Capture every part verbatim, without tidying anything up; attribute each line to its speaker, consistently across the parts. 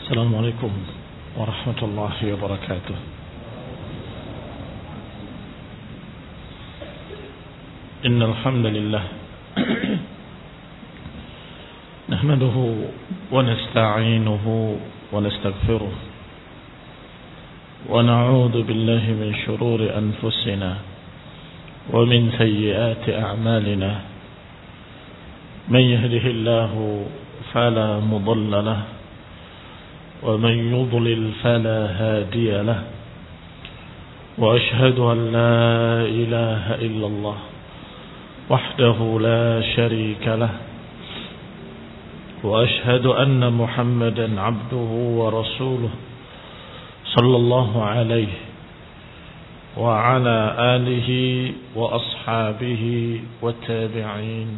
Speaker 1: السلام عليكم ورحمة الله وبركاته. إن الحمد لله نحمده ونستعينه ونستغفره ونعوذ بالله من شرور أنفسنا ومن سيئات أعمالنا. من يهده الله فلا مضل له ومن يضلل فلا هادي له، وأشهد أن لا إله إلا الله وحده لا شريك له، وأشهد أن محمدا عبده ورسوله صلى الله عليه وعلى آله وأصحابه والتابعين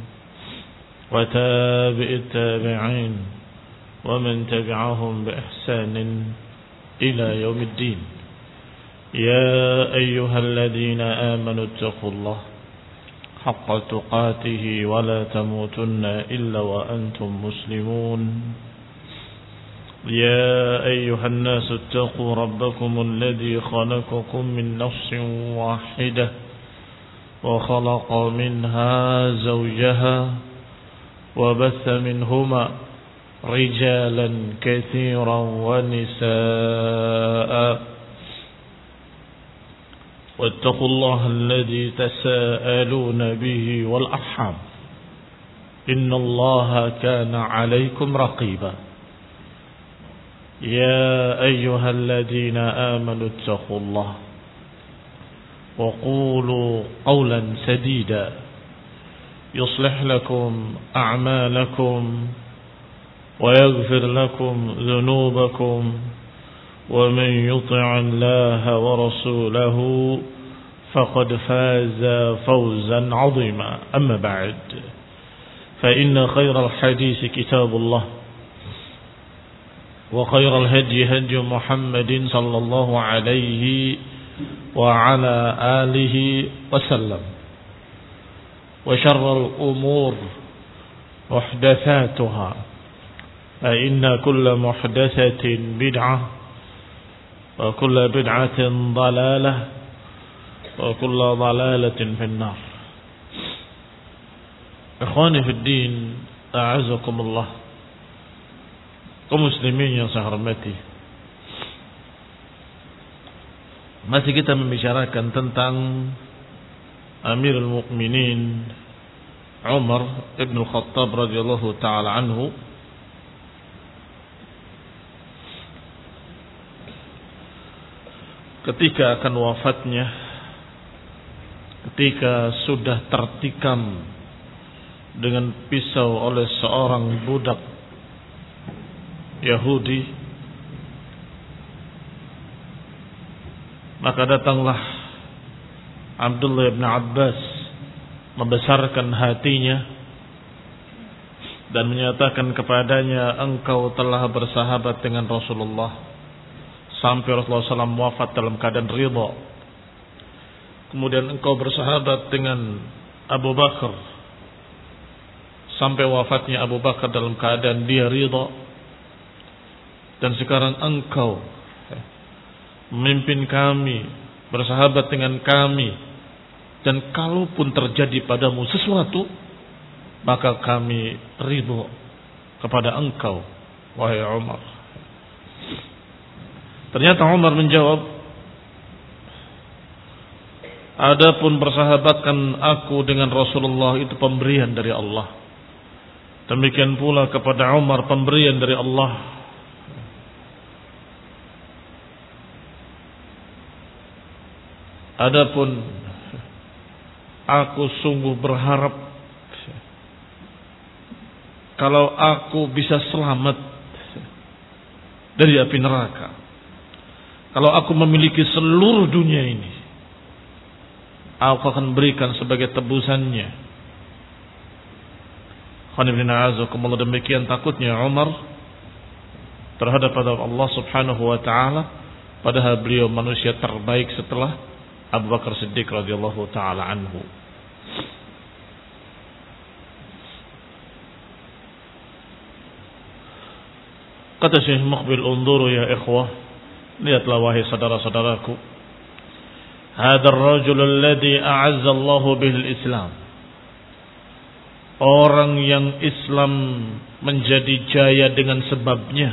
Speaker 1: وتابع التابعين ومن تبعهم بإحسان إلى يوم الدين. يا أيها الذين آمنوا اتقوا الله حق تقاته ولا تموتن إلا وأنتم مسلمون. يا أيها الناس اتقوا ربكم الذي خلقكم من نفس واحدة وخلق منها زوجها وبث منهما رجالا كثيرا ونساء، واتقوا الله الذي تساءلون به والأرحام إن الله كان عليكم رقيبا. يا أيها الذين آمنوا اتقوا الله وقولوا قولا سديدا يصلح لكم أعمالكم ويغفر لكم ذنوبكم، ومن يطع الله ورسوله فقد فاز فوزا عظيما. أما بعد، فإن خير الحديث كتاب الله، وخير الهدي هدي محمد صلى الله عليه وعلى آله وسلم، وشر الأمور محدثاتها، فإن كل محدثة بدعة وكل بدعة ضلالة وكل ضلالة في النار. Ikhwani fi din, a'azakumullah, kaum muslimin yang saya hormati, masih kita membicarakan tentang Amirul Mukminin Umar ibn Khattab radhiyallahu taala anhu. Ketika akan wafatnya, ketika sudah tertikam dengan pisau oleh seorang budak Yahudi, maka datanglah Abdullah bin Abbas membesarkan hatinya dan menyatakan kepadanya, engkau telah bersahabat dengan Rasulullah sampai Rasulullah shallallahu alaihi wasallam wafat dalam keadaan ridha. Kemudian engkau bersahabat dengan Abu Bakar sampai wafatnya Abu Bakar dalam keadaan dia ridha. Dan sekarang engkau memimpin kami, bersahabat dengan kami, dan kalaupun terjadi padamu sesuatu, maka kami ridha kepada engkau, wahai Umar. Ternyata Umar menjawab, adapun bersahabatkan aku dengan Rasulullah itu pemberian dari Allah. Demikian pula kepada Umar pemberian dari Allah. Adapun aku sungguh berharap kalau aku bisa selamat dari api neraka, kalau aku memiliki seluruh dunia ini, aku akan berikan sebagai tebusannya. Demikian takutnya Umar terhadap Allah subhanahu wa ta'ala, padahal beliau manusia terbaik setelah Abu Bakar Siddiq radhiyallahu ta'ala anhu. Kata Syekh Muqbil, unzuru ya ikhwah, lihatlah wahai saudara-saudaraku, hadzal rajul alladhi a'azza Allah bihil Islam, orang yang Islam menjadi jaya dengan sebabnya,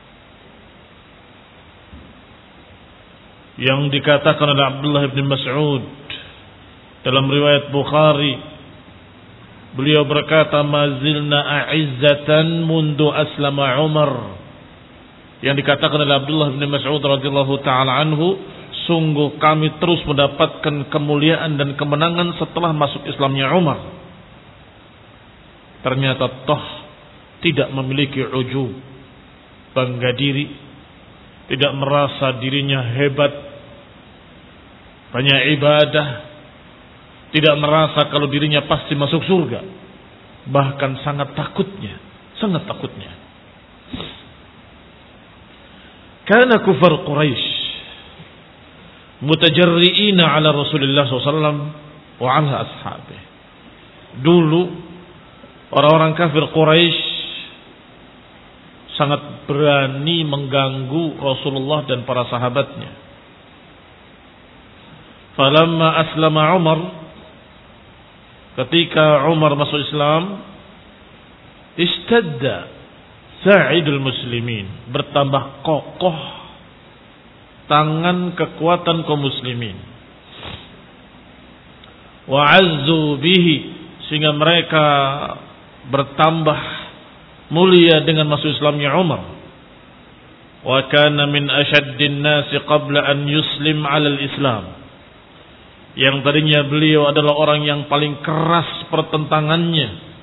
Speaker 1: yang dikatakan oleh Abdullah bin Mas'ud dalam riwayat Bukhari, beliau berkata, mazilna a'izzatan mundu aslama Umar. Yang dikatakan oleh Abdullah bin Mas'ud radhiyallahu taala anhu, sungguh kami terus mendapatkan kemuliaan dan kemenangan setelah masuk Islamnya Umar. Ternyata toh tidak memiliki ujub, bangga diri, tidak merasa dirinya hebat, banyak ibadah, tidak merasa kalau dirinya pasti masuk surga. Bahkan sangat takutnya, sangat takutnya. Kana kufar Quraisy mutajarri'ina ala Rasulullah sallallahu alaihi wasallam wa ala ashabih. Dulu orang-orang kafir Quraisy sangat berani mengganggu Rasulullah dan para sahabatnya. Falamma aslama Umar, ketika Umar masuk Islam, istadda sa'idul muslimin, bertambah kokoh tangan kekuatan kaum muslimin. Wa'azzu bihi, sehingga mereka bertambah mulia dengan masuk Islamnya Umar. Wa kana min asyaddin nasi qabla an yuslim 'ala al-Islam. Yang tadinya beliau adalah orang yang paling keras pertentangannya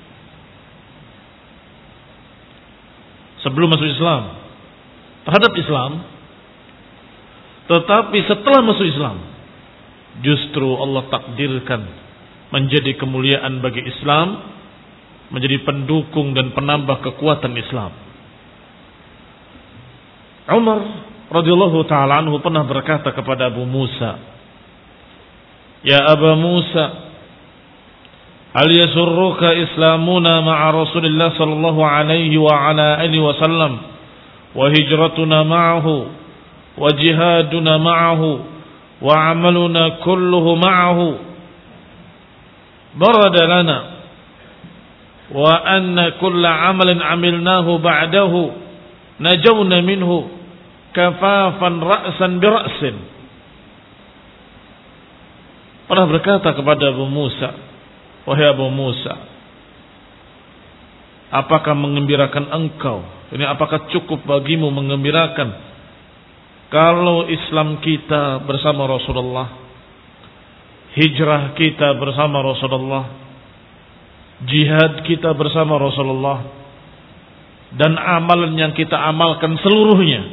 Speaker 1: sebelum masuk Islam terhadap Islam, tetapi setelah masuk Islam justru Allah takdirkan menjadi kemuliaan bagi Islam, menjadi pendukung dan penambah kekuatan Islam. Umar radhiyallahu taala anhu pernah berkata kepada Abu Musa, "Ya Abu Musa, hal yasurruka islamuna ma'a Rasulillah sallallahu alaihi wa ala alihi wasallam wa hijratuna ma'ahu wa jihaduna ma'ahu wa amaluna kulluhu ma'ahu barada lana wa anna kulla amalin amilnahu ba'dahu najawna minhu kafafan ra'san bi ra'sin." Pernah berkata kepada Abu Musa, "Wahai Abu Musa, apakah mengembirakan engkau? Ini apakah cukup bagimu mengembirakan kalau Islam kita bersama Rasulullah, hijrah kita bersama Rasulullah, jihad kita bersama Rasulullah, dan amalan yang kita amalkan seluruhnya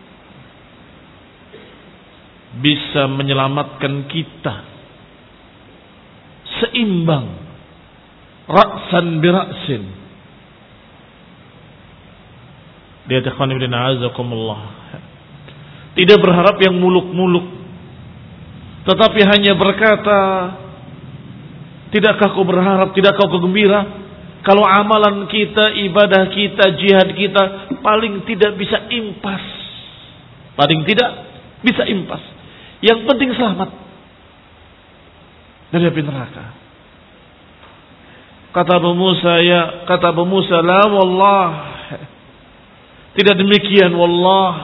Speaker 1: bisa menyelamatkan kita seimbang, ra'san bi ra'sin." Lihat ikhwan ibn a'azakumullah, tidak berharap yang muluk-muluk, tetapi hanya berkata, tidakkah kau berharap, tidakkah kau gembira kalau amalan kita, ibadah kita, jihad kita paling tidak bisa impas, paling tidak bisa impas, yang penting selamat dari api neraka. Kata Abu Musa, ya, kata Abu Musa, la wallah, tidak demikian, wallah.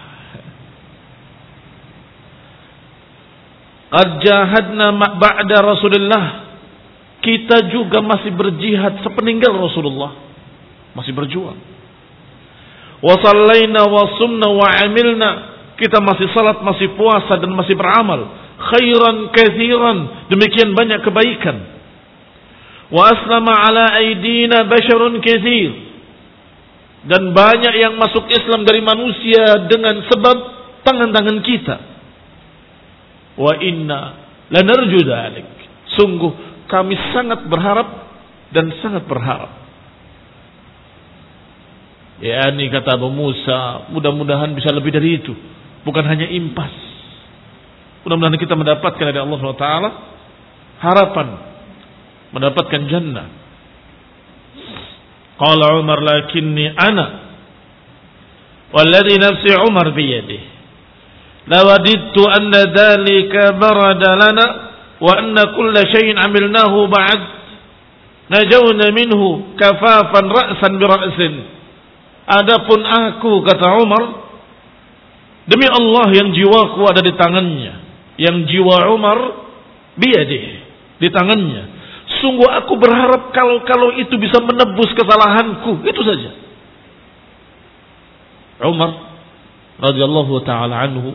Speaker 1: Qad jahadna ba'da Rasulullah, kita juga masih berjihad sepeninggal Rasulullah, masih berjuang. Wa sallaina wa sumna wa amilna, kita masih salat, masih puasa dan masih beramal. Khairan katsiran, demikian banyak kebaikan. Wa aslama ala aidina basyarun katsir, dan banyak yang masuk Islam dari manusia dengan sebab tangan-tangan kita. Wa inna lanarju dzalik, sungguh kami sangat berharap dan sangat berharap. Ya, ini kata Abu Musa, mudah-mudahan bisa lebih dari itu, bukan hanya impas. Mudah-mudahan kita mendapatkan dari Allah subhanahu wa taala harapan mendapatkan jannah. Qala Umar, lakinni ana Walladhi nafsi Umar biyadihi lawadidtu anna dhalika barada lana wa anna kulla shay'in amilnahu ba'd najawna minhu kafafan ra'san bi ra'sin. Adapun aku, kata Umar, demi Allah yang jiwaku ada di tangannya, yang jiwa Umar biyadihi, di tangannya, sungguh aku berharap kalau-kalau itu bisa menebus kesalahanku, itu saja. Umar radhiyallahu taala anhu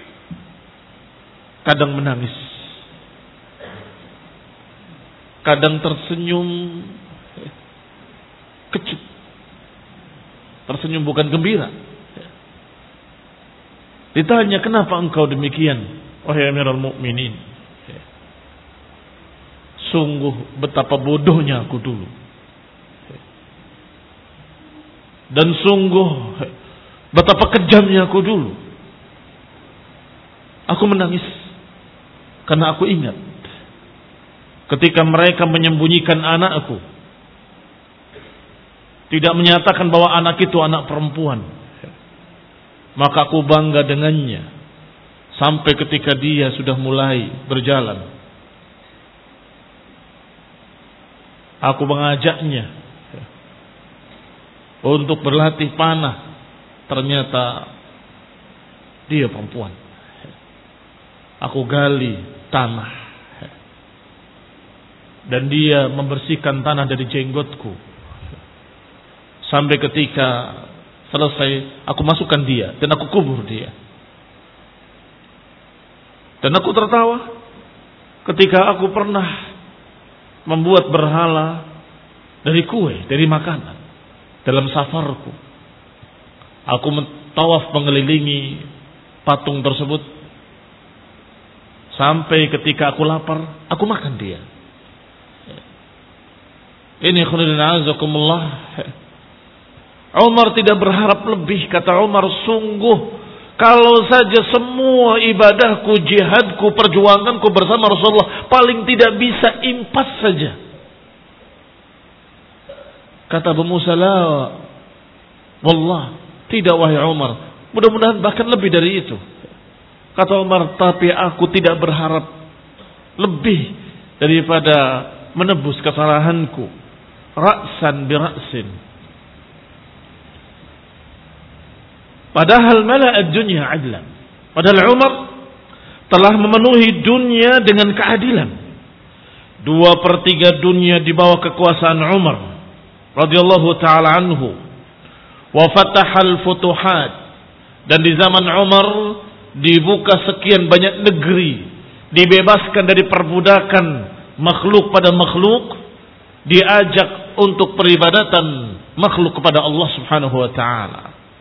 Speaker 1: kadang menangis, kadang tersenyum kecut. Tersenyum bukan gembira. Ditanya, kenapa engkau demikian, wahai Amirul Mukminin? Sungguh betapa bodohnya aku dulu. Dan sungguh betapa kejamnya aku dulu. Aku menangis karena aku ingat ketika mereka menyembunyikan anakku, tidak menyatakan bahwa anak itu anak perempuan, maka aku bangga dengannya sampai ketika dia sudah mulai berjalan. Aku mengajaknya untuk berlatih panah, ternyata dia perempuan. Aku gali tanah dan dia membersihkan tanah dari jenggotku. Sampai ketika selesai, aku masukkan dia dan aku kubur dia. Dan aku tertawa ketika aku pernah membuat berhala dari kue, dari makanan dalam safarku. Aku tawaf mengelilingi patung tersebut sampai ketika aku lapar, aku makan dia. Ini khairan azakumullah. Umar tidak berharap lebih, kata Umar, sungguh kalau saja semua ibadahku, jihadku, perjuanganku bersama Rasulullah paling tidak bisa impas saja. Kata Abu Musa, la wallah, tidak wahai Umar, mudah-mudahan bahkan lebih dari itu. Kata Umar, tapi aku tidak berharap lebih daripada menebus kesalahanku. Ra'san bi ra'sin. Padahal mala'ad dunya adlan. Padahal Umar telah memenuhi dunia dengan keadilan. Dua per tiga dunia di bawah kekuasaan Umar radhiyallahu ta'ala anhu. Wa fatahal futuhat. Dan di zaman Umar dibuka sekian banyak negeri, dibebaskan dari perbudakan makhluk pada makhluk, diajak untuk peribadatan makhluk kepada Allah Subhanahu wa taala.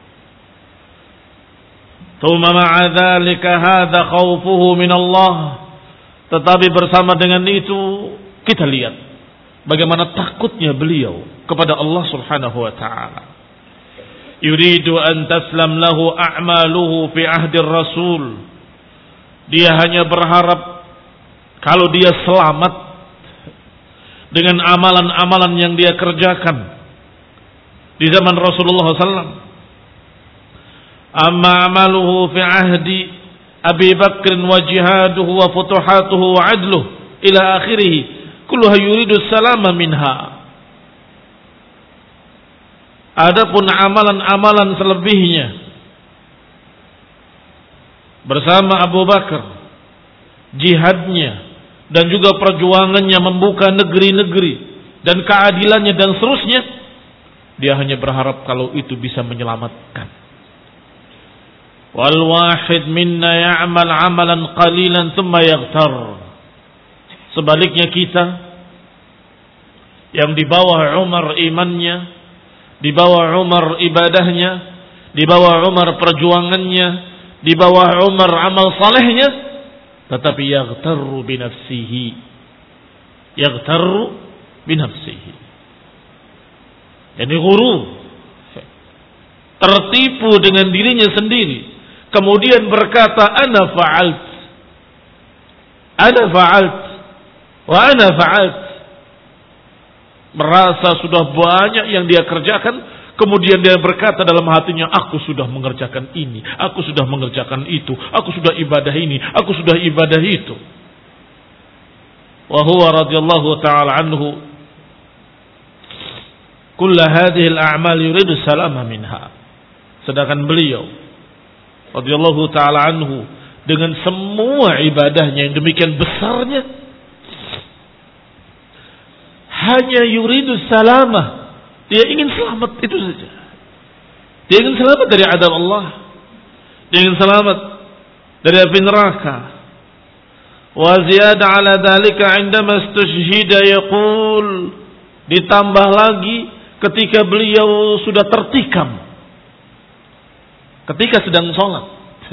Speaker 1: Thumma ma'a dzalika hadza khaufuhu min Allah. Tetapi bersama dengan itu kita lihat bagaimana takutnya beliau kepada Allah Subhanahu wa taala. Yuridu an taslam lahu a'maluhu fi ahdi Rasul. Dia hanya berharap kalau dia selamat dengan amalan-amalan yang dia kerjakan di zaman Rasulullah sallallahu alaihi wasallam. Amma amaluhu fi ahdi Abi Bakr wa jihaduhu wa futuhatuhu wa adluhu ila akhirih kulluha yuridu salama minha. Adapun amalan-amalan selebihnya bersama Abu Bakar, jihadnya dan juga perjuangannya membuka negeri-negeri dan keadilannya dan seterusnya, dia hanya berharap kalau itu bisa menyelamatkan. Wal wahid minna ya'mal 'amalan qalilan thumma yaghtar. Sebaliknya kita yang di bawah Umar imannya, di bawah Umar ibadahnya, di bawah Umar perjuangannya, di bawah Umar amal salehnya, tetapi yaghtarru bi nafsihi. Yaghtarru bi nafsihi. Yani ghurur. Tertipu dengan dirinya sendiri. Kemudian berkata, ana fa'alt. Ana fa'alt. Wa ana fa'alt. Merasa sudah banyak yang dia kerjakan, Kemudian dia berkata dalam hatinya, aku sudah mengerjakan ini, aku sudah mengerjakan itu, aku sudah ibadah ini, aku sudah ibadah itu. Wa huwa radhiyallahu ta'ala anhu kull hadhihi al-a'mal yuridu salama minha. Sedangkan beliau radhiyallahu ta'ala anhu dengan semua ibadahnya yang demikian besarnya hanya yuridu salama. Dia ingin selamat, itu saja. Dia ingin selamat dari azab Allah. Dia ingin selamat dari api neraka. Wa ziyada ala dhalika indama istushhida yaqul, ditambah lagi ketika beliau sudah tertikam ketika sedang sholat.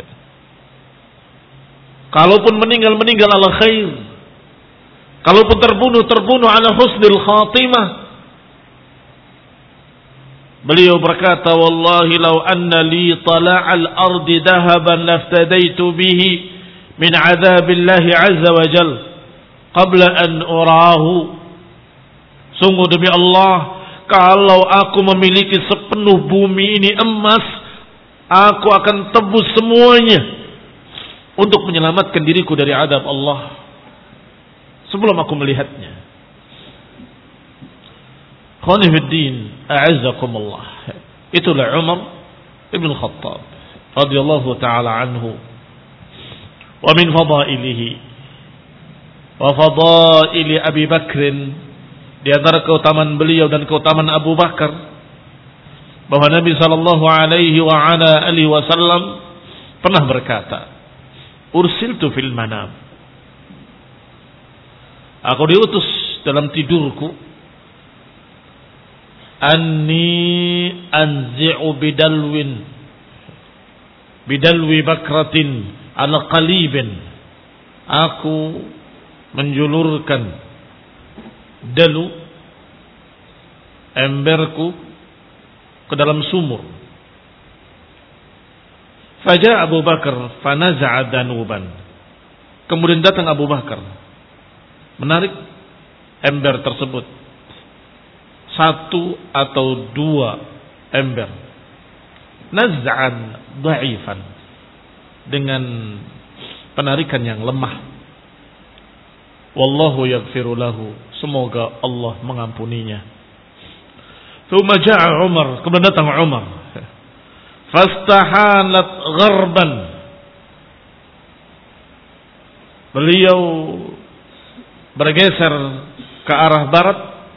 Speaker 1: Kalaupun meninggal, meninggal ala khair. Kalaupun terbunuh, terbunuh ala husnil khatimah. Beliau berkata, wallahi law anna li tala'al ardi dahaban laftadaitu bihi min azabillahi azza wa jal qabla an urahu. Sungguh demi Allah, kalau aku memiliki sepenuh bumi ini emas, aku akan tebus semuanya untuk menyelamatkan diriku dari azab Allah sebelum aku melihatnya. Khonifuddin, a'azzakumullah. Itulah Umar ibn Khattab radhiyallahu ta'ala anhu. Wa min fadailihi wa fadaili Abi Bakr, di antara keutamaan beliau dan keutamaan Abu Bakar, bahwa Nabi sallallahu alaihi wa ala alihi wasallam pernah berkata, ursiltu fil manam, aku diutus dalam tidurku, anni anzi'u bidalwin bidalwi bakratin ala qalibin, aku menjulurkan dalu emberku ke dalam sumur. Faja Abu Bakar fanaza'a danuban, kemudian datang Abu Bakar menarik ember tersebut, satu atau dua ember, naz'an dha'ifan, dengan penarikan yang lemah. Wallahu yaghfiru lahu, semoga Allah mengampuninya. Thumma ja'a Umar, kemudian datang Umar, fastahanat gharban, beliau bergeser ke arah barat.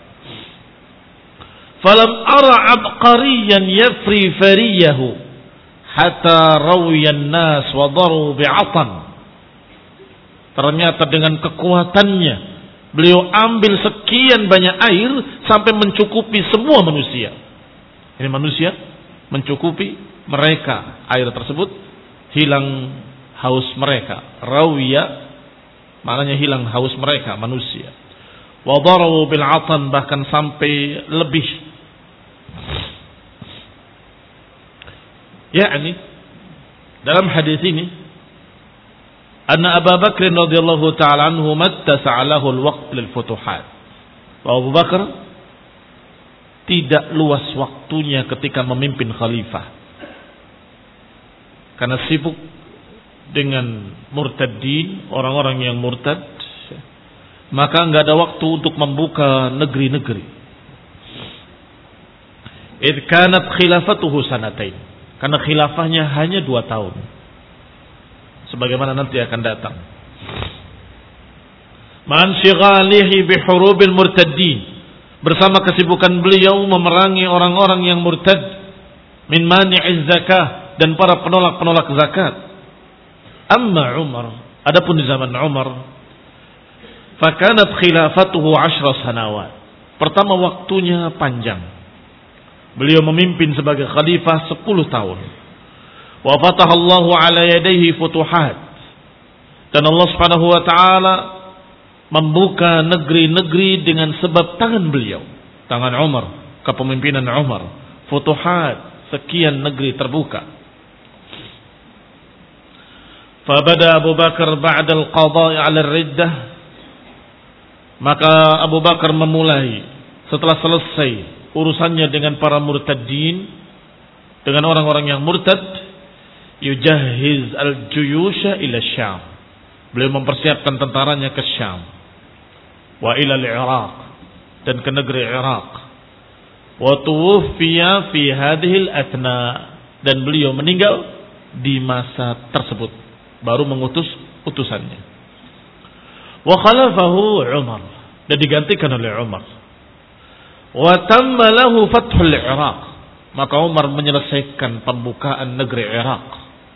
Speaker 1: Falam ara abqariyan yafri fariyahu hatta rawiyan nas wa daru bi'atan. Ternyata dengan kekuatannya beliau ambil sekian banyak air sampai mencukupi semua manusia. Ini manusia mencukupi mereka air tersebut, hilang haus mereka. Rawiya maknanya hilang haus mereka manusia. Wa daru bil'atan, bahkan sampai lebih. yakni dalam hadis ini anna Abu Bakr radhiyallahu ta'ala anhu mattasa'a lahu al-waqt lil futuhat. Abu Bakar tidak luas waktunya ketika memimpin khalifah karena sibuk dengan murtadin, orang-orang yang murtad, maka enggak ada waktu untuk membuka negeri-negeri. Idh kanat khilafatuhu sanatain, karena khilafahnya hanya dua tahun, sebagaimana nanti akan datang. Man syighalihi bihurubil murtaddin, bersama kesibukan beliau memerangi orang-orang yang murtad, min mani'iz zakah, dan para penolak-penolak zakat. Amma Umar, adapun di zaman Umar, fakanat khilafatuhu ashra sanawat, pertama waktunya panjang. Beliau memimpin sebagai khalifah sepuluh tahun. Wa fatahallahu ala yadayhi futuhat, dan Allah Subhanahu wa taala membuka negeri-negeri dengan sebab tangan beliau, tangan Umar, kepemimpinan Umar. Futuhat, sekian negeri terbuka. Fabada Abu Bakar ba'da al-qada'i 'ala ar-riddah, maka Abu Bakar memulai setelah selesai urusannya dengan para murtadin, dengan orang-orang yang murtad, yujahiz al-juyusha ila Syam. Beliau mempersiapkan tentaranya ke Syam. Wa ila al-Iraq, dan ke negeri Iraq. Wa tuwfiya fi hadhihi al-athna, dan beliau meninggal di masa tersebut, baru mengutus utusannya. Wa khalafahu Umar, dan digantikan oleh Umar. Wa tamma lahu fathul Iraq, maka Umar menyelesaikan pembukaan negeri Iraq.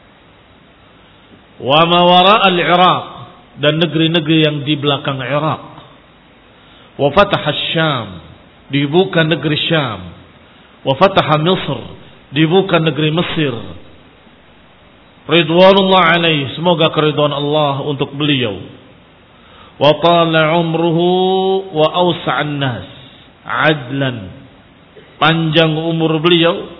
Speaker 1: Wa ma wara al-Iraq, dan negeri-negeri yang di belakang Iraq. Wa fataha Syam, dibuka negeri Syam. Wa fataha Misr, dibuka negeri Mesir. Ridwanullah alaih, semoga keridhaan Allah untuk beliau. Wa tala umruhu wa awsa'an nas adlan, panjang umur beliau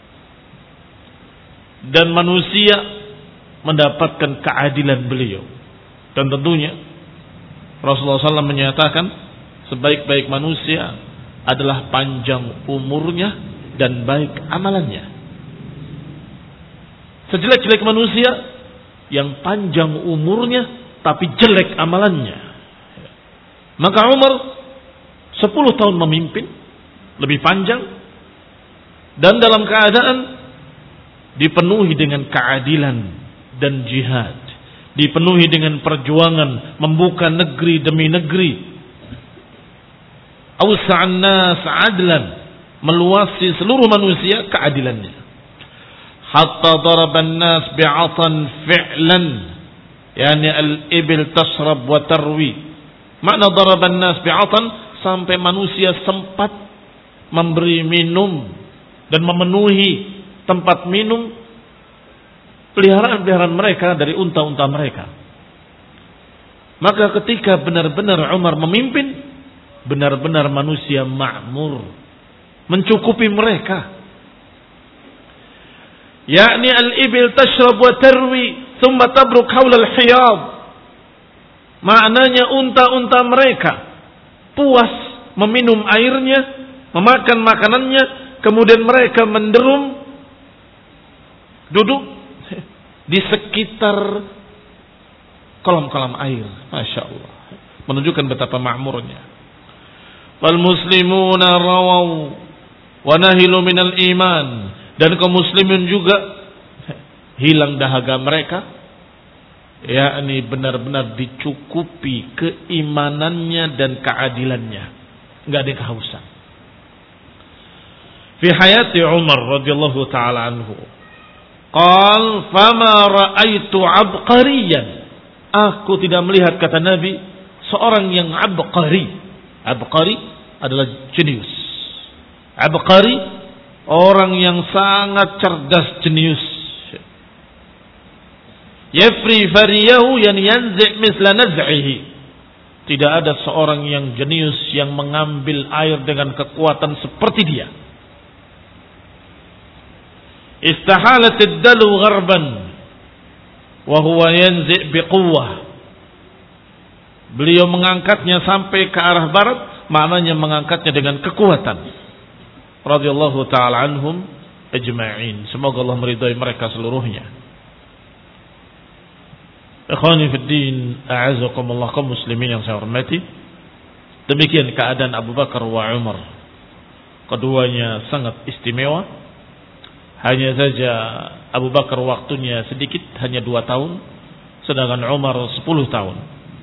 Speaker 1: dan manusia mendapatkan keadilan beliau. Dan tentunya Rasulullah shallallahu alaihi wasallam menyatakan sebaik-baik manusia adalah panjang umurnya dan baik amalannya. Sejelek-jelek manusia yang panjang umurnya tapi jelek amalannya. Maka Umar sepuluh tahun memimpin, lebih panjang, dan dalam keadaan dipenuhi dengan keadilan dan jihad, dipenuhi dengan perjuangan membuka negeri demi negeri. Awsa'an nas adlan, meluasi seluruh manusia keadilannya. Hatta daraban nas bi'atan fi'lan, yani al-ibil tasrab wa tarwi. Makna daraban nas bi'atan, sampai manusia sempat memberi minum dan memenuhi tempat minum peliharaan-peliharaan mereka dari unta-unta mereka. Maka ketika benar-benar Umar memimpin, benar-benar manusia makmur, mencukupi mereka. Yakni al-ibil tashrab wa tarwi thumma tabruk haula al-hiyad. Maknanya unta-unta mereka puas meminum airnya, memakan makanannya, kemudian mereka menderum, duduk di sekitar kolam-kolam air. Masya Allah, menunjukkan betapa makmurnya. Wal muslimuna rawaw wa nahilu minal iman, dan kaum muslimin juga hilang dahaga mereka, yakni benar-benar dicukupi keimanannya dan keadilannya, enggak ada kehausan. Fi hayati Umar radhiyallahu taala anhu, qal fama raaitu abqariyan, aku tidak melihat, kata Nabi, seorang yang abqari. Abqari adalah jenius. Abqari orang yang sangat cerdas, jenius. Yafri fariyahu yan yanzi' misla naz'ihi. Tidak ada seorang yang jenius yang mengambil air dengan kekuatan seperti dia. Istahalat ad-dalu gharban wa huwa yanzi' biquwwah. Beliau mengangkatnya sampai ke arah barat, maknanya mengangkatnya dengan kekuatan. Radhiyallahu ta'ala anhum ajma'in. Semoga Allah meridai mereka seluruhnya. Ikhwani fid din, a'azakumullah, kaum muslimin yang saya hormati. Demikian keadaan Abu Bakar wa Umar. Keduanya sangat istimewa. Hanya saja Abu Bakar waktunya sedikit, hanya dua tahun, sedangkan Umar sepuluh tahun.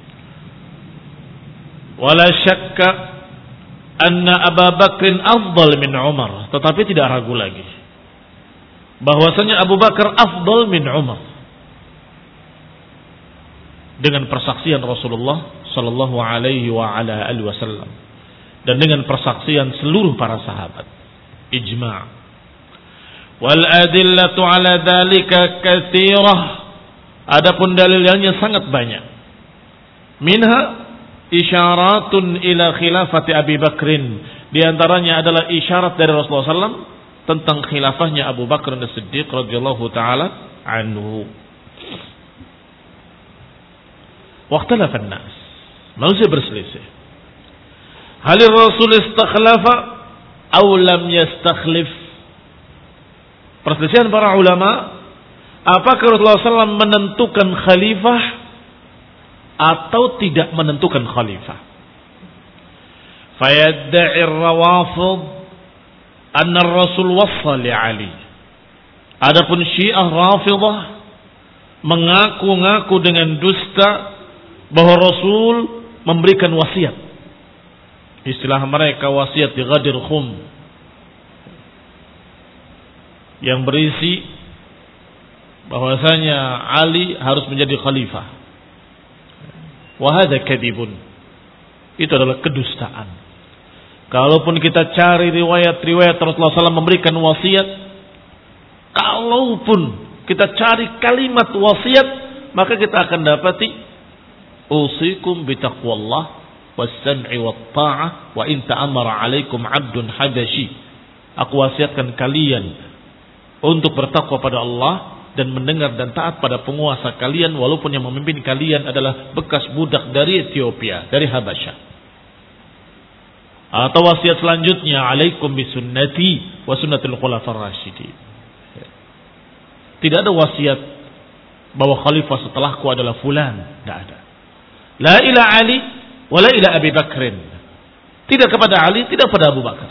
Speaker 1: Wala syakka anna Abu Bakr afdal min Umar, tetapi tidak ragu lagi bahwasanya Abu Bakar afdal min Umar dengan persaksian Rasulullah sallallahu alaihi wa ala alihi wasallam dan dengan persaksian seluruh para sahabat, ijma'. Wal adillatu ala dzalika katsirah, adapun dalilnya sangat banyak. Minha isyaratun ila khilafati Abi Bakrin, di antaranya adalah isyarat dari Rasulullah sallallahu alaihi wasallam tentang khilafahnya Abu Bakar As-Siddiq radhiyallahu taala anhu. Waqtalafan nas, manusia berselisih. Halir Rasul istakhlafa aw lam yastakhlif. Perselisihan para ulama, apakah Rasulullah shallallahu alaihi wasallam menentukan khalifah atau tidak menentukan khalifah? Fayadda'i ar-rawafid anna ar-rasul wassa li Ali. Adapun Syiah Rafidah mengaku-ngaku dengan dusta bahwa Rasul memberikan wasiat. Istilah mereka wasiat di Ghadir Khum, yang berisi bahwasanya Ali harus menjadi khalifah. Wa hadza kadhibun. Itu adalah kedustaan. Kalaupun kita cari riwayat-riwayat Rasulullah shallallahu alaihi wasallam memberikan wasiat, kalaupun kita cari kalimat wasiat, maka kita akan dapati usikum bitaqwallah was-sam'i wat-tha'ah wa in ta'ammara 'alaikum 'abdun habashi. Aku wasiatkan kalian untuk bertakwa pada Allah dan mendengar dan taat pada penguasa kalian walaupun yang memimpin kalian adalah bekas budak dari Ethiopia, dari Habasyah. Atau wasiat selanjutnya, alaikum bisunnati wa sunnatul khulafar rasyidin. Tidak ada wasiat bahwa khalifah setelahku adalah fulan, tidak ada. La ila Ali wa la ila Abi Bakrin. Tidak kepada Ali, tidak pada Abu Bakar.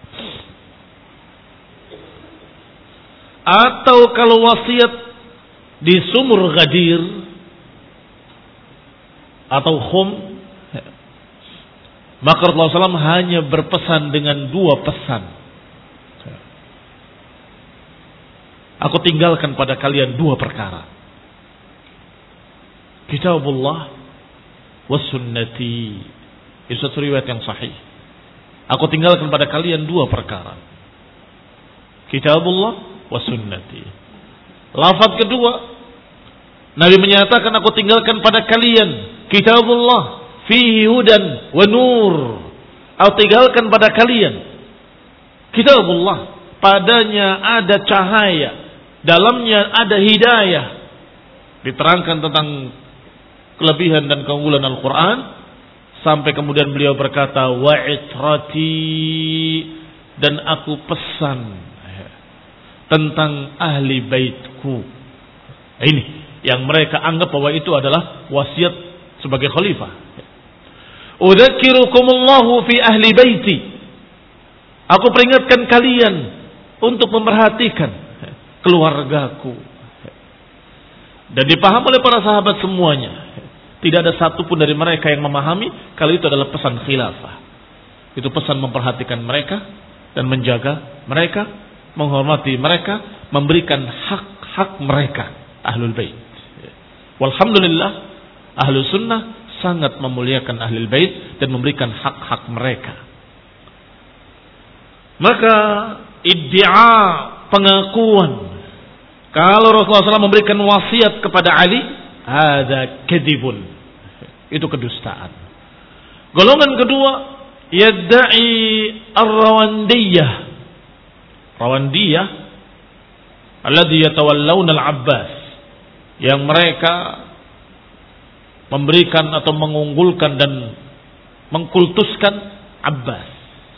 Speaker 1: Atau kalau wasiat di sumur Ghadir atau Khum, maka Rasulullah shallallahu alaihi wasallam hanya berpesan dengan dua pesan. Aku tinggalkan pada kalian dua perkara. Kitabullah was sunnati. Itu satu riwayat yang sahih. Aku tinggalkan pada kalian dua perkara. Kitabullah was sunnati. Lafaz kedua, Nabi menyatakan aku tinggalkan pada kalian kitabullah fihi hudan wa nur. Aku tinggalkan pada kalian kitabullah, padanya ada cahaya, dalamnya ada hidayah. Diterangkan tentang kelebihan dan keunggulan Al-Quran, sampai kemudian beliau berkata wa itrati, dan aku pesan tentang ahli baitku. Ini yang mereka anggap bahwa itu adalah wasiat sebagai khalifah. Udzakirukumullahu fi ahli baiti. Aku peringatkan kalian untuk memperhatikan keluargaku. Dan dipaham oleh para sahabat semuanya. Tidak ada satupun dari mereka yang memahami kalau itu adalah pesan khilafah. Itu pesan memperhatikan mereka dan menjaga mereka, menghormati mereka, memberikan hak-hak mereka, ahlul bait. Walhamdulillah, ahlus sunnah sangat memuliakan ahlul bait dan memberikan hak-hak mereka. Maka iddia, pengakuan kalau Rasulullah shallallahu alaihi wasallam memberikan wasiat kepada Ali, hadza kadzibun. Itu kedustaan. Golongan kedua, yadda'i ar-rawandiyah. Rawandiyah alladhi yatawallawna al-Abbas, yang mereka memberikan atau mengunggulkan dan mengkultuskan Abbas.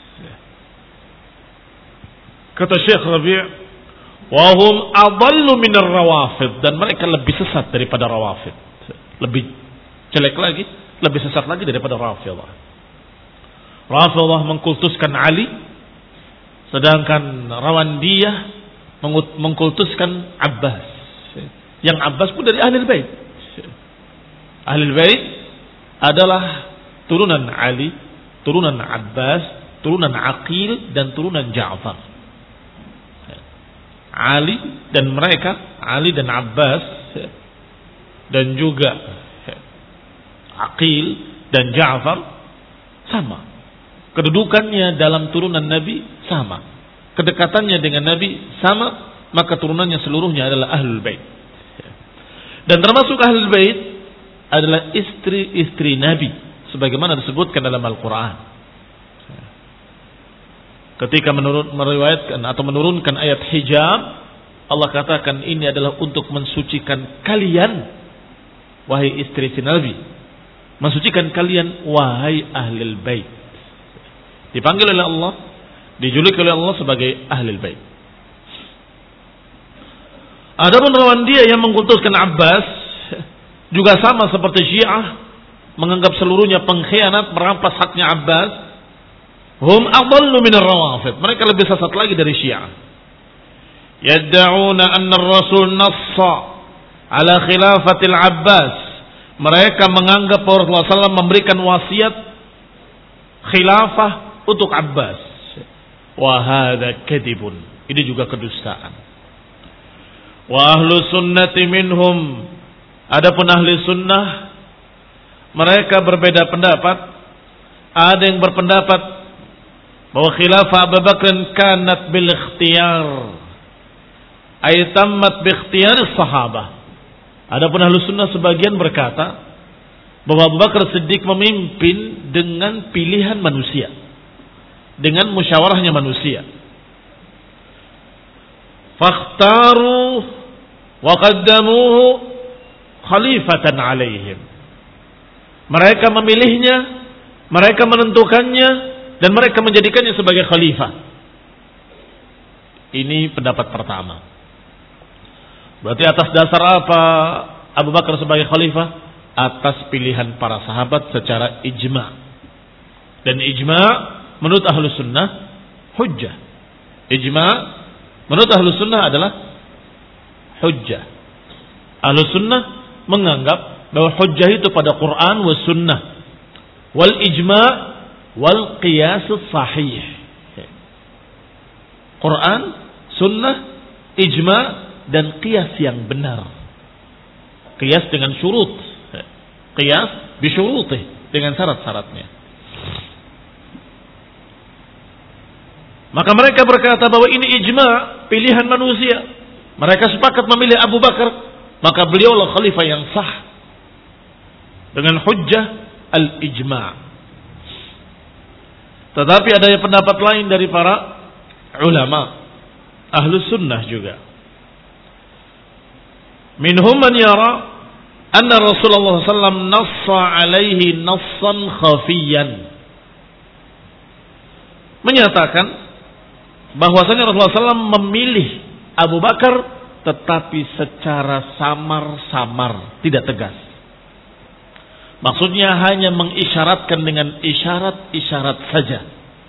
Speaker 1: Kata Syekh Rabi', wa hum adallu minar rawafid, dan mereka lebih sesat daripada rawafid. Lebih jelek lagi, lebih sesat lagi daripada Rafidah. Rafidah mengkultuskan Ali, sedangkan Rawandiyah mengkultuskan Abbas. Yang Abbas pun dari Ahlul Bait. Ahlul Bait adalah turunan Ali, turunan Abbas, turunan Aqil, dan turunan Ja'far. Ali dan mereka, Ali dan Abbas, dan juga Aqil dan Ja'far sama. Kedudukannya dalam turunan Nabi sama. Kedekatannya dengan Nabi sama, maka turunannya seluruhnya adalah Ahlul Bait. Dan termasuk Ahlul Bait adalah istri-istri Nabi, sebagaimana disebutkan dalam Al-Quran. Ketika menurut meriwayatkan atau menurunkan ayat hijab, Allah katakan ini adalah untuk mensucikan kalian, wahai istri-istri Nabi. Mensucikan kalian, wahai Ahlul Bait. Dipanggil oleh Allah Dijuluki oleh Allah sebagai Ahlul Bait. Adapun lawan dia yang mengkultuskan Abbas juga sama seperti Syiah, menganggap seluruhnya pengkhianat, merampas haknya Abbas. Hum adallu minar rawafid. Mereka lebih sesat lagi dari Syiah. Yad'una anna ar-rasul nassa ala khilafatil Abbas. Mereka menganggap Rasulullah sallallahu alaihi wasallam memberikan wasiat khilafah untuk Abbas. Wa hadza kadhibun. Ini juga kedustaan. Wa ahlu sunnati minhum. Adapun ahli sunnah, mereka berbeda pendapat. Ada yang berpendapat bahwa khilafah Abu Bakar kanat bil ikhtiyar, ay tammat bi ikhtiyar sahabah. Adapun ahli sunnah sebagian berkata bahwa Abu Bakar Siddiq memimpin dengan pilihan manusia, dengan musyawarahnya manusia. Fakhtaru wa qaddamuhu khalifatan alaihim. Mereka memilihnya, mereka menentukannya, dan mereka menjadikannya sebagai khalifah. Ini pendapat pertama. Berarti atas dasar apa Abu Bakar sebagai khalifah? Atas pilihan para sahabat secara ijma'. Dan ijma' menurut ahlu sunnah hujjah. Ijma' menurut ahlu sunnah adalah hujjah. Ahlu sunnah menganggap bahwa hujjah itu pada Quran wa sunnah wal ijma' wal qiyas sahih. Quran, sunnah, ijma' dan qiyas yang benar. Qiyas dengan syurut. Qiyas bisyurutih, dengan syarat-syaratnya. Maka mereka berkata bahwa ini ijma', pilihan manusia. Mereka sepakat memilih Abu Bakar, maka beliaulah khalifah yang sah dengan hujjah al-ijma'. Tetapi ada pendapat lain dari para ulama ahlus sunnah juga. Minhum man yara anna Rasulullah sallallahu alaihi wasallam nassa alaihi nassan khafiyan. Menyatakan bahwasanya Rasulullah sallallahu alaihi wasallam memilih Abu Bakar tetapi secara samar-samar, tidak tegas. Maksudnya hanya mengisyaratkan dengan isyarat-isyarat saja.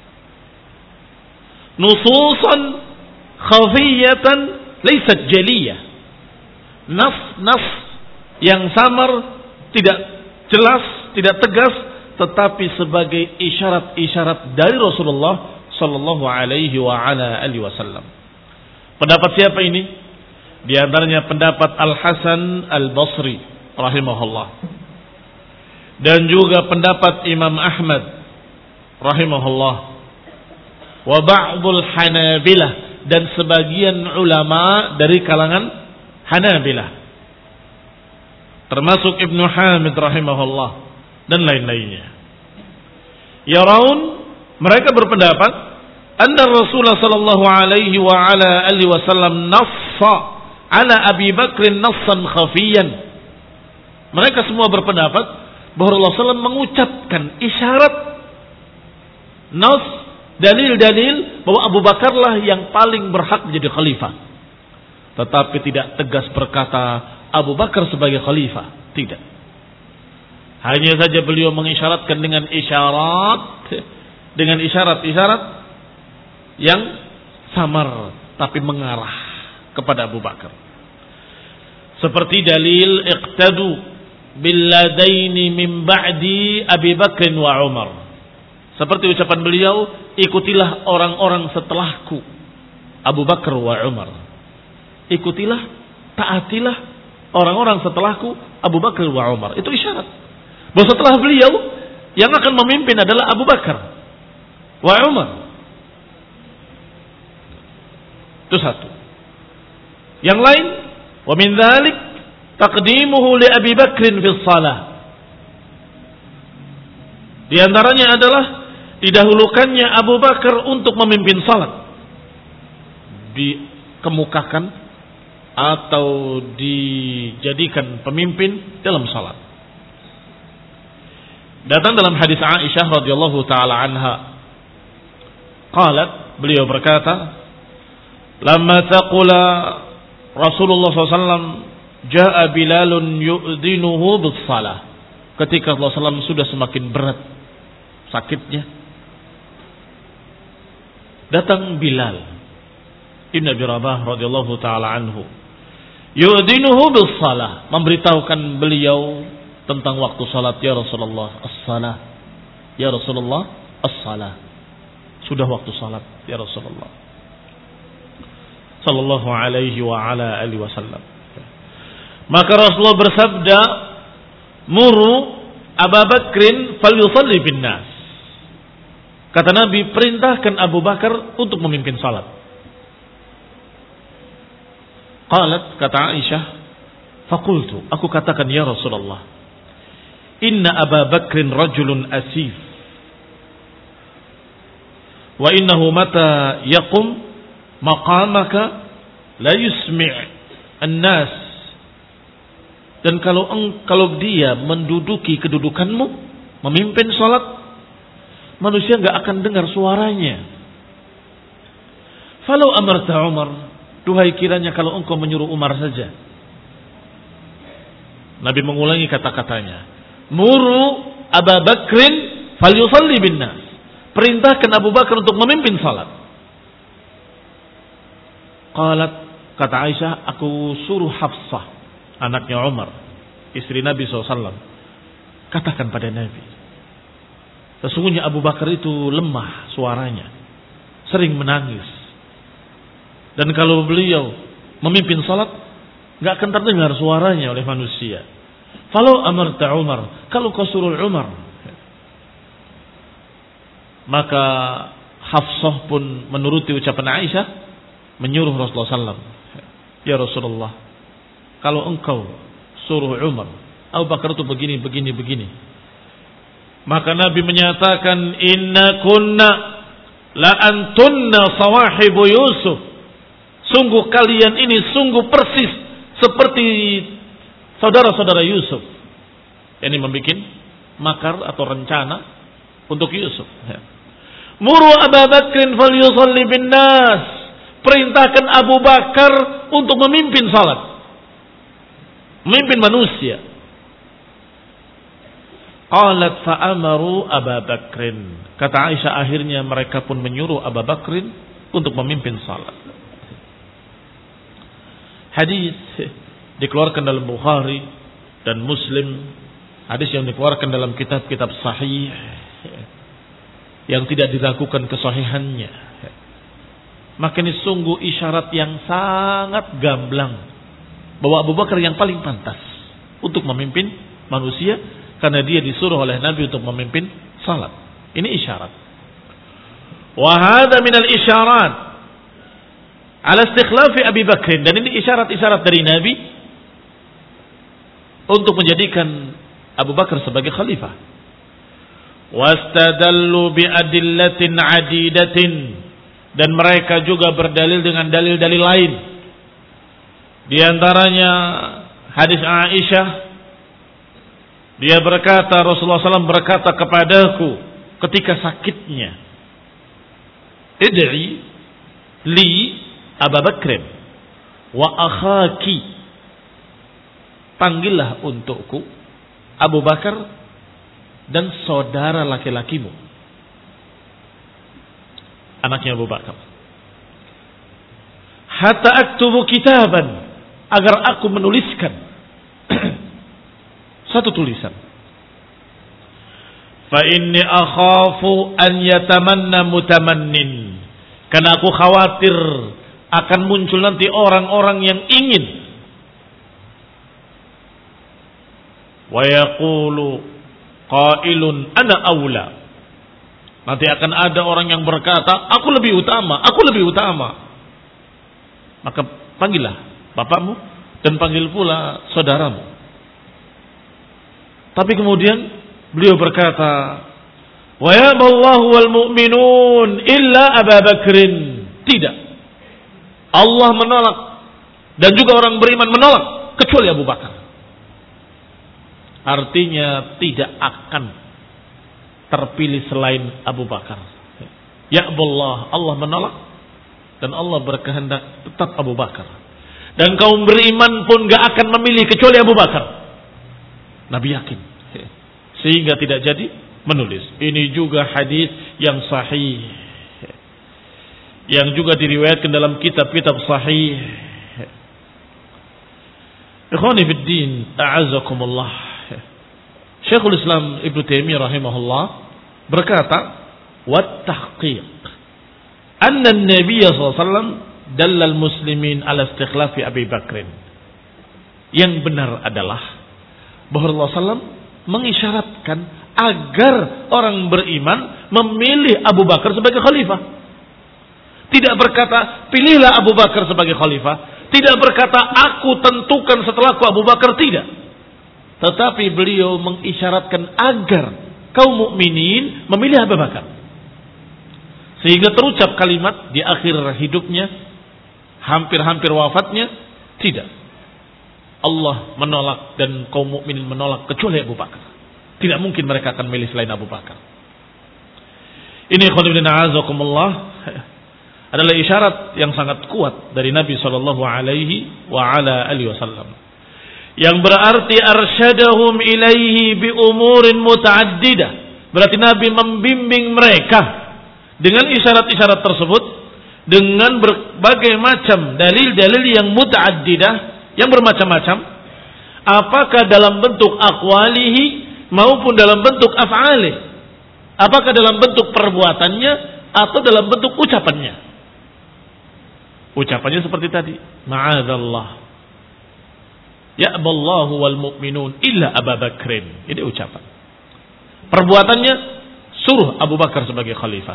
Speaker 1: Nususan khafiyatan laysat jaliyah. Nas-nas yang samar, tidak jelas, tidak tegas, tetapi sebagai isyarat-isyarat dari Rasulullah sallallahu alaihi wa ala alihi wasallam. Pendapat siapa ini? Di antaranya pendapat Al-Hasan Al-Basri rahimahullah. Dan juga pendapat Imam Ahmad rahimahullah. Wa ba'dul Hanabilah, dan sebagian ulama dari kalangan Hanabilah, termasuk Ibnu Hamid rahimahullah dan lain-lainnya. Yaraun, mereka berpendapat anna Rasulullah sallallahu alaihi wa ala alihi wasallam nassa ala Abi Bakr nassan khafiyan. Mereka semua berpendapat bahwa Rasulullah sallallahu alaihi wasallam mengucapkan isyarat, nas, dalil-dalil bahwa Abu Bakarlah yang paling berhak menjadi khalifah. Tetapi tidak tegas berkata Abu Bakar sebagai khalifah. Tidak. Hanya saja beliau mengisyaratkan dengan isyarat, dengan isyarat-isyarat yang samar tapi mengarah kepada Abu Bakar. Seperti dalil iqtadu billadaini min ba'di Abi Bakr wa Umar. Seperti ucapan beliau, ikutilah orang-orang setelahku, Abu Bakar wa Umar. Ikutilah, taatilah orang-orang setelahku, Abu Bakar wa Umar. Itu isyarat bahwa setelah beliau yang akan memimpin adalah Abu Bakar wa Umar. Itu satu. Yang lain, wa min dzalik taqdimuhu li Abi Bakr fi shalah. Di antaranya adalah didahulukannya Abu Bakar untuk memimpin salat. Dikemukakan atau dijadikan pemimpin dalam salat. Datang dalam hadis Aisyah radhiyallahu taala anha, qalat beliau berkata, "Lamma taqula Rasulullah sallallahu alaihi wasallam, ja'a Bilalun yu'dinuhu bis-shalah." Ketika Rasulullah sallallahu alaihi wasallam sudah semakin berat sakitnya, datang Bilal Ibn Abi Rabah radhiyallahu taala anhu, yu'dinuhu bis-shalah, memberitahukan beliau tentang waktu salat. Ya Rasulullah, as-salah. Ya Rasulullah, as-salah. Sudah waktu salat ya Rasulullah sallallahu alaihi wa ala alihi wasallam. Maka Rasulullah bersabda, "Muru Abu Bakrin falyusalli bin nas." Kata Nabi, perintahkan Abu Bakar untuk memimpin salat. Qalat, kata Aisyah, faqultu, aku katakan ya Rasulullah, inna Abu Bakrin rajulun asif, wa innahu mata yaqum maqamaka la yusmi' an-nas. Dan kalau kalau dia menduduki kedudukanmu, memimpin salat, manusia enggak akan dengar suaranya. Falau amarta Umar, duhai kiranya kalau engkau menyuruh Umar saja. Nabi mengulangi kata-katanya, muru Abu Bakrin falyusalli bin nas. Perintahkan Abu Bakar untuk memimpin salat. Qalat, kata Aisyah, aku suruh Hafsah, anaknya Umar, istri Nabi shallallahu alaihi wasallam, katakan pada Nabi, sesungguhnya Abu Bakar itu lemah suaranya, sering menangis, dan kalau beliau memimpin salat, gak akan terdengar suaranya oleh manusia. Falau amarta Umar, kalau kau suruh Umar. Maka Hafsah pun menuruti ucapan Aisyah, menyuruh Rasulullah sallallahu alaihi wasallam, ya Rasulullah, kalau engkau suruh Umar, Abu Bakar itu begini, begini, begini. Maka Nabi menyatakan, inna kunna la antunna sawahibu Yusuf. Sungguh kalian ini sungguh persis seperti saudara-saudara Yusuf. Ini membuat makar atau rencana untuk Yusuf. Muru Abu Bakrin falyusalli bin nas. Perintahkan Abu Bakar untuk memimpin salat, memimpin manusia. Qalat fa'amaru Abu Bakrin. Kata Aisyah, akhirnya mereka pun menyuruh Abu Bakrin untuk memimpin salat. Hadis dikeluarkan dalam Bukhari dan Muslim. Hadis yang dikeluarkan dalam kitab-kitab sahih yang tidak diragukan kesahihannya. Maka ini sungguh isyarat yang sangat gamblang bahwa Abu Bakar yang paling pantas untuk memimpin manusia, karena dia disuruh oleh Nabi untuk memimpin salat. Ini isyarat. Wa hadha min al-isyarat ala istikhlafi Abi Bakr, dan ini isyarat-isyarat dari Nabi untuk menjadikan Abu Bakar sebagai khalifah. Wastadallu bi adillatin adidatin, dan mereka juga berdalil dengan dalil-dalil lain. Di antaranya hadis Aisyah, dia berkata, Rasulullah sallallahu alaihi wasallam berkata kepadaku ketika sakitnya, id'i li Abu Bakr wa akhaki, panggillah untukku Abu Bakar dan saudara laki-lakimu, anaknya Abu Bakar, hatta aktubu kitaban, agar aku menuliskan satu tulisan. Fa inni akhafu an yatamanna mutamannin, karena aku khawatir akan muncul nanti orang-orang yang ingin, wa yaqulu qailun ana aula, nanti akan ada orang yang berkata, aku lebih utama, aku lebih utama. Maka panggillah bapakmu dan panggil pula saudaramu. Tapi kemudian beliau berkata, wa ya'ballahu wal mu'minun illa Abu Bakrin. Tidak. Allah menolak dan juga orang beriman menolak kecuali Abu Bakar. Artinya tidak akan terpilih selain Abu Bakar. Ya'ballah, Allah menolak dan Allah berkehendak tetap Abu Bakar. Dan kaum beriman pun gak akan memilih kecuali Abu Bakar. Nabi yakin. Sehingga tidak jadi menulis. Ini juga hadis yang sahih. Yang juga diriwayatkan dalam kitab-kitab sahih. Ikhwani fid din, a'azzakumullah. Syekhul Islam Ibnu Taimiyah rahimahullah berkata, "Wat tahqiq anna an-nabiy sallallahu alaihi wasallam dallal muslimin ala istikhlafi Abi Bakrin." Yang benar adalah bahwa Rasulullah sallallahu alaihi wasallam mengisyaratkan agar orang beriman memilih Abu Bakar sebagai khalifah. Tidak berkata, pilihlah Abu Bakar sebagai khalifah. Tidak berkata, aku tentukan setelahku Abu Bakar. Tidak. Tetapi beliau mengisyaratkan agar kaum mukminin memilih Abu Bakar. Sehingga terucap kalimat di akhir hidupnya, hampir-hampir wafatnya, tidak. Allah menolak dan kaum mukminin menolak kecuali Abu Bakar. Tidak mungkin mereka akan milih selain Abu Bakar. Ini khonibina azakumullah adalah isyarat yang sangat kuat dari Nabi sallallahu alaihi wa ala alihi wasallam. Yang berarti arsyadahum ilaihi bi umurin mutaaddidah. Berarti Nabi membimbing mereka dengan isyarat-isyarat tersebut dengan berbagai macam dalil-dalil yang mutaaddidah, yang bermacam-macam. Apakah dalam bentuk aqwalihi maupun dalam bentuk af'alih. Apakah dalam bentuk perbuatannya atau dalam bentuk ucapannya. Ucapannya seperti tadi, ma'adzallah, ya'ballahu wal mu'minun illa Abu Bakrin. Ini ucapan. Perbuatannya suruh Abu Bakar sebagai khalifah.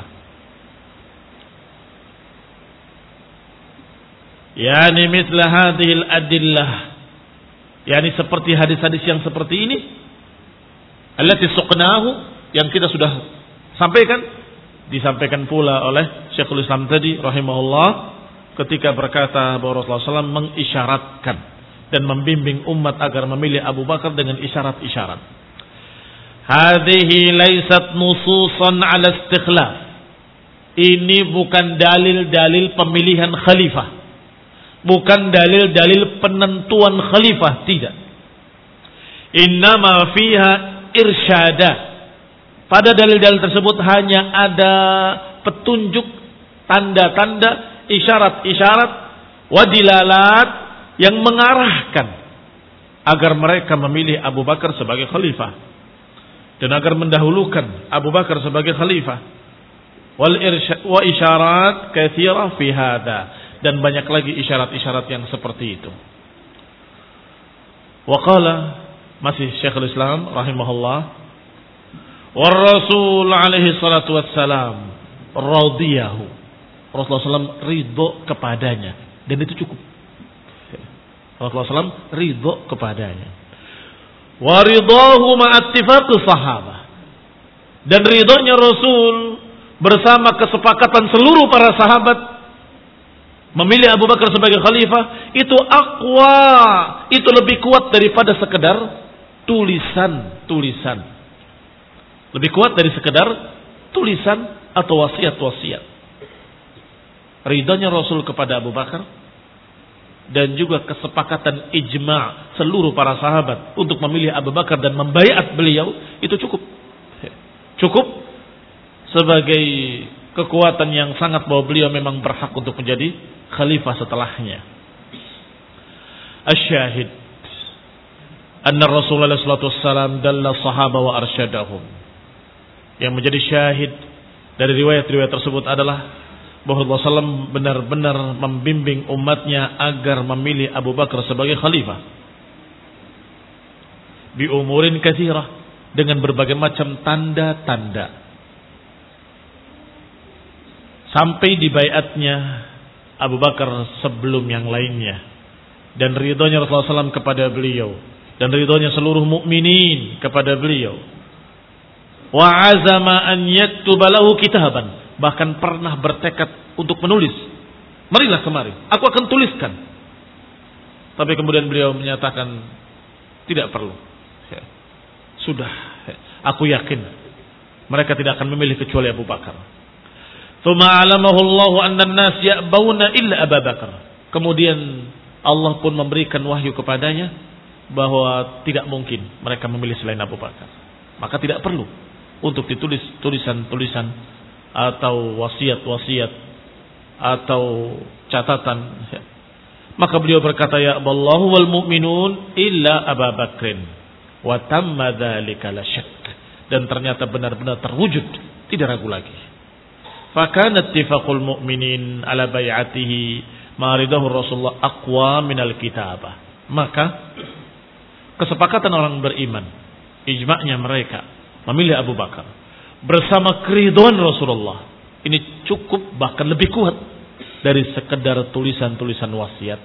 Speaker 1: Yani mithla hadhil adillah, yani seperti hadis-hadis yang seperti ini, allati suqnahu, yang kita sudah sampaikan, disampaikan pula oleh Syekhul Islam tadi rahimahullah ketika berkata bahwa Rasulullah shallallahu alaihi wasallam mengisyaratkan dan membimbing umat agar memilih Abu Bakar dengan isyarat-isyarat. Hadhihi laysat nususan ala istikhlaf. Ini bukan dalil-dalil pemilihan khalifah. Bukan dalil-dalil penentuan khalifah, tidak. Innama fiha irsyada. Pada dalil-dalil tersebut hanya ada petunjuk, tanda-tanda, isyarat-isyarat, wadilalat yang mengarahkan agar mereka memilih Abu Bakar sebagai khalifah dan agar mendahulukan Abu Bakar sebagai khalifah. Wal irsya wa isyarat katsira fi hada, dan banyak lagi isyarat-isyarat yang seperti itu. Wa qala, masih Syekhul Islam rahimahullah, war Rasul alaihi salatu wassalam radiyahu. Rasulullah shallallahu alaihi wasallam ridho kepadanya, dan itu cukup. Rasulullah shallallahu alaihi wasallam ridho kepadanya. Wa ridahu ma'attifaqi sahabah, dan ridhonya Rasul bersama kesepakatan seluruh para sahabat memilih Abu Bakar sebagai khalifah, itu aqwa, itu lebih kuat daripada sekedar tulisan-tulisan. Lebih kuat dari sekedar tulisan atau wasiat-wasiat. Ridhonya Rasul kepada Abu Bakar dan juga kesepakatan ijma' seluruh para sahabat untuk memilih Abu Bakar dan membaiat beliau, itu cukup. Cukup sebagai kekuatan yang sangat bahwa beliau memang berhak untuk menjadi khalifah setelahnya. Asy-syahid anna Rasulullah sallallahu alaihi wasallam dalla sahaba wa arsyadahum. Yang menjadi syahid dari riwayat-riwayat tersebut adalah bahwa Rasulullah shallallahu alaihi wasallam benar-benar membimbing umatnya agar memilih Abu Bakar sebagai khalifah. Bi umurin katsirah, dengan berbagai macam tanda-tanda. Sampai dibaiatnya Abu Bakar sebelum yang lainnya. Dan ridhonya Rasulullah shallallahu alaihi wasallam kepada beliau. Dan ridhonya seluruh mukminin kepada beliau. Wa azama an yaktuba lahu kitaban. Bahkan pernah bertekad untuk menulis. Marilah kemari, aku akan tuliskan. Tapi kemudian beliau menyatakan, tidak perlu. Sudah, aku yakin mereka tidak akan memilih kecuali Abu Bakar. Tsumma 'alamahu Allah anna an-nas ya'bawna illa Abu Bakar. Kemudian Allah pun memberikan wahyu kepadanya bahwa tidak mungkin mereka memilih selain Abu Bakar. Maka tidak perlu untuk ditulis tulisan-tulisan atau wasiat-wasiat atau catatan. Maka beliau berkata, ya Allahu wal mu'minun illa Abu Bakrin wa tamma dzalika la syak. Dan ternyata benar-benar terwujud, tidak ragu lagi. Fakana ittifaqul mu'minin ala bai'atihi ma ridahu Rasulullah aqwa minal kitabah. Maka kesepakatan orang beriman, ijma'nya mereka memilih Abu Bakar bersama keridhaan Rasulullah, ini cukup bahkan lebih kuat dari sekedar tulisan-tulisan wasiat.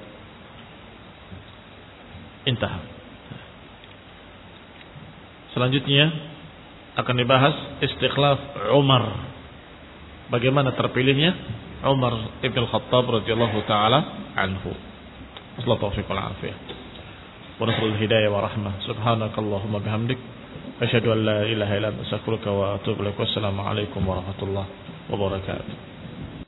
Speaker 1: Intah. Selanjutnya akan dibahas istikhlaf Umar. Bagaimana terpilihnya Umar ibn Khattab radhiyallahu taala anhu. Wassallallahu taufiq wal afiyah. Wa nasrul hidayah wa rahmah. Subhanakallahumma bihamdik asyhadu an la ilaha illa anta astaghfiruka wa atubu ilaik. Wassalamu alaikum warahmatullahi wabarakatuh.